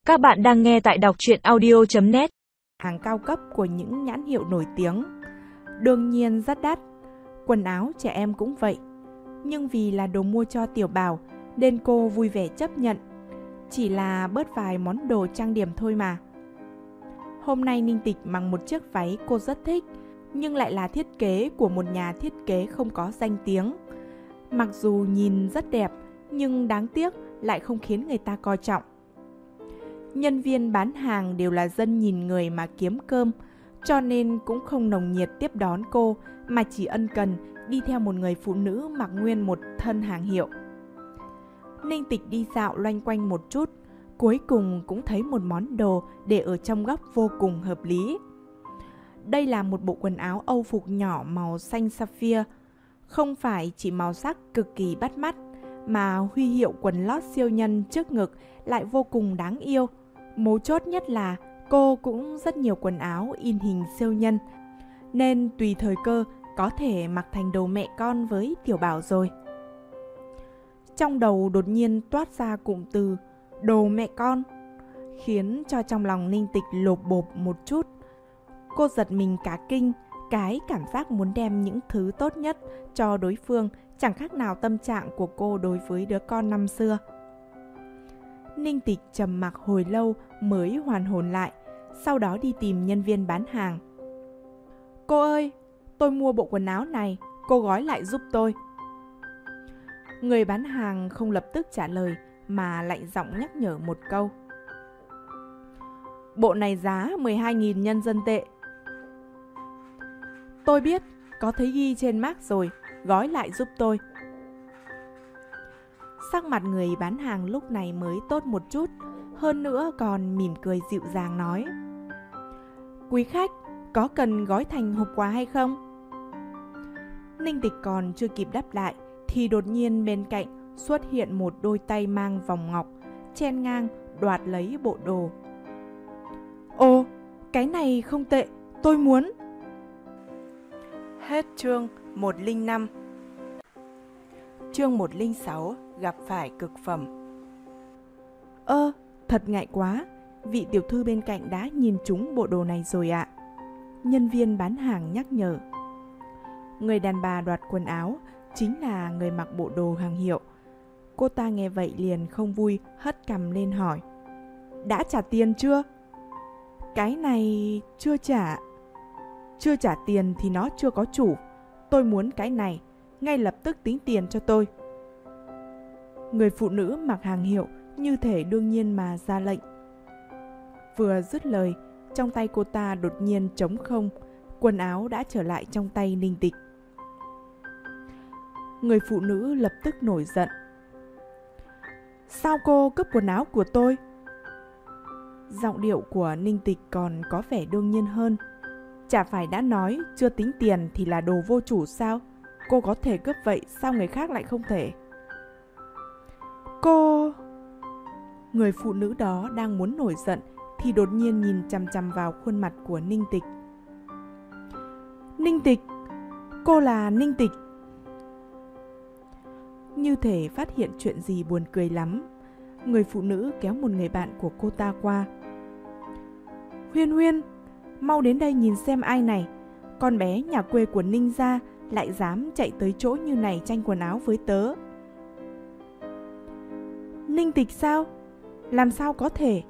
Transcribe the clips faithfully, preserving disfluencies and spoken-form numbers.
Các bạn đang nghe tại đọc truyện audio chấm net. Hàng cao cấp của những nhãn hiệu nổi tiếng, đương nhiên rất đắt. Quần áo trẻ em cũng vậy. Nhưng vì là đồ mua cho tiểu bảo nên cô vui vẻ chấp nhận. Chỉ là bớt vài món đồ trang điểm thôi mà. Hôm nay Ninh Tịch mặc một chiếc váy cô rất thích, nhưng lại là thiết kế của một nhà thiết kế không có danh tiếng. Mặc dù nhìn rất đẹp, nhưng đáng tiếc lại không khiến người ta coi trọng. Nhân viên bán hàng đều là dân nhìn người mà kiếm cơm, cho nên cũng không nồng nhiệt tiếp đón cô, mà chỉ ân cần đi theo một người phụ nữ mặc nguyên một thân hàng hiệu. Ninh Tịch đi dạo loanh quanh một chút, cuối cùng cũng thấy một món đồ để ở trong góc vô cùng hợp lý. Đây là một bộ quần áo Âu phục nhỏ màu xanh sapphire, không phải chỉ màu sắc cực kỳ bắt mắt, mà huy hiệu quần lót siêu nhân trước ngực lại vô cùng đáng yêu. Mấu chốt nhất là cô cũng rất nhiều quần áo in hình siêu nhân, nên tùy thời cơ có thể mặc thành đồ mẹ con với tiểu bảo rồi. Trong đầu đột nhiên toát ra cụm từ đồ mẹ con, khiến cho trong lòng Ninh Tịch lột bột một chút. Cô giật mình cả kinh, cái cảm giác muốn đem những thứ tốt nhất cho đối phương chẳng khác nào tâm trạng của cô đối với đứa con năm xưa. Ninh Tịch trầm mặc hồi lâu mới hoàn hồn lại, sau đó đi tìm nhân viên bán hàng. Cô ơi, tôi mua bộ quần áo này, cô gói lại giúp tôi. Người bán hàng không lập tức trả lời, mà lạnh giọng nhắc nhở một câu. Bộ này giá mười hai nghìn nhân dân tệ. Tôi biết, có thấy ghi trên mác rồi, gói lại giúp tôi. Sắc mặt người bán hàng lúc này mới tốt một chút, hơn nữa còn mỉm cười dịu dàng nói. Quý khách, có cần gói thành hộp quà hay không? Ninh Tịch còn chưa kịp đáp lại, thì đột nhiên bên cạnh xuất hiện một đôi tay mang vòng ngọc, chen ngang đoạt lấy bộ đồ. Ồ, cái này không tệ, tôi muốn. Hết chương một không năm. Chương một không sáu, gặp phải cực phẩm. Ơ, thật ngại quá, vị tiểu thư bên cạnh đã nhìn trúng bộ đồ này rồi ạ. Nhân viên bán hàng nhắc nhở. Người đàn bà đoạt quần áo chính là người mặc bộ đồ hàng hiệu. Cô ta nghe vậy liền không vui, hất cằm lên hỏi. Đã trả tiền chưa? Cái này chưa trả. Chưa trả tiền thì nó chưa có chủ. Tôi muốn cái này, ngay lập tức tính tiền cho tôi. Người phụ nữ mặc hàng hiệu như thể đương nhiên mà ra lệnh. Vừa dứt lời, trong tay cô ta đột nhiên trống không, quần áo đã trở lại trong tay Ninh Tịch. Người phụ nữ lập tức nổi giận. Sao cô cướp quần áo của tôi? Giọng điệu của Ninh Tịch còn có vẻ đương nhiên hơn. Chả phải đã nói chưa tính tiền thì là đồ vô chủ sao? Cô có thể cướp vậy, sao người khác lại không thể? Cô... Người phụ nữ đó đang muốn nổi giận thì đột nhiên nhìn chằm chằm vào khuôn mặt của Ninh Tịch. Ninh Tịch! Cô là Ninh Tịch! Như thể phát hiện chuyện gì buồn cười lắm, người phụ nữ kéo một người bạn của cô ta qua. Huyên Huyên! Mau đến đây nhìn xem ai này. Con bé nhà quê của Ninh gia lại dám chạy tới chỗ như này tranh quần áo với tớ. Ninh Tịch sao? Làm sao có thể?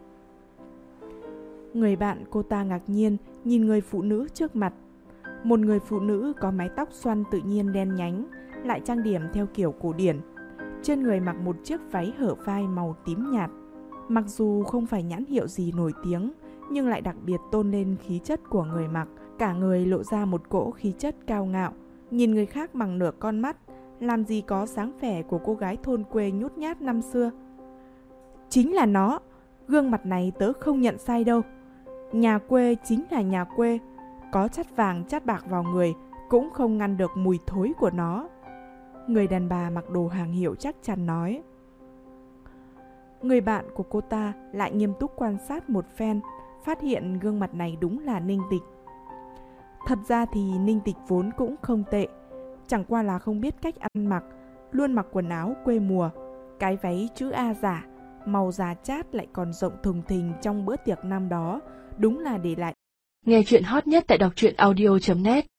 Người bạn cô ta ngạc nhiên nhìn người phụ nữ trước mặt. Một người phụ nữ có mái tóc xoăn tự nhiên đen nhánh, lại trang điểm theo kiểu cổ điển. Trên người mặc một chiếc váy hở vai màu tím nhạt. Mặc dù không phải nhãn hiệu gì nổi tiếng, nhưng lại đặc biệt tôn lên khí chất của người mặc. Cả người lộ ra một cỗ khí chất cao ngạo, nhìn người khác bằng nửa con mắt, làm gì có dáng vẻ của cô gái thôn quê nhút nhát năm xưa. Chính là nó, gương mặt này tớ không nhận sai đâu. Nhà quê chính là nhà quê, có chát vàng chát bạc vào người cũng không ngăn được mùi thối của nó. Người đàn bà mặc đồ hàng hiệu chắc chắn nói. Người bạn của cô ta lại nghiêm túc quan sát một phen, phát hiện gương mặt này đúng là Ninh Tịch. Thật ra thì Ninh Tịch vốn cũng không tệ, chẳng qua là không biết cách ăn mặc, luôn mặc quần áo quê mùa, cái váy chữ A giả, màu da chát lại còn rộng thùng thình trong bữa tiệc năm đó, đúng là để lại. Nghe chuyện hot nhất tại đọc truyện audio chấm net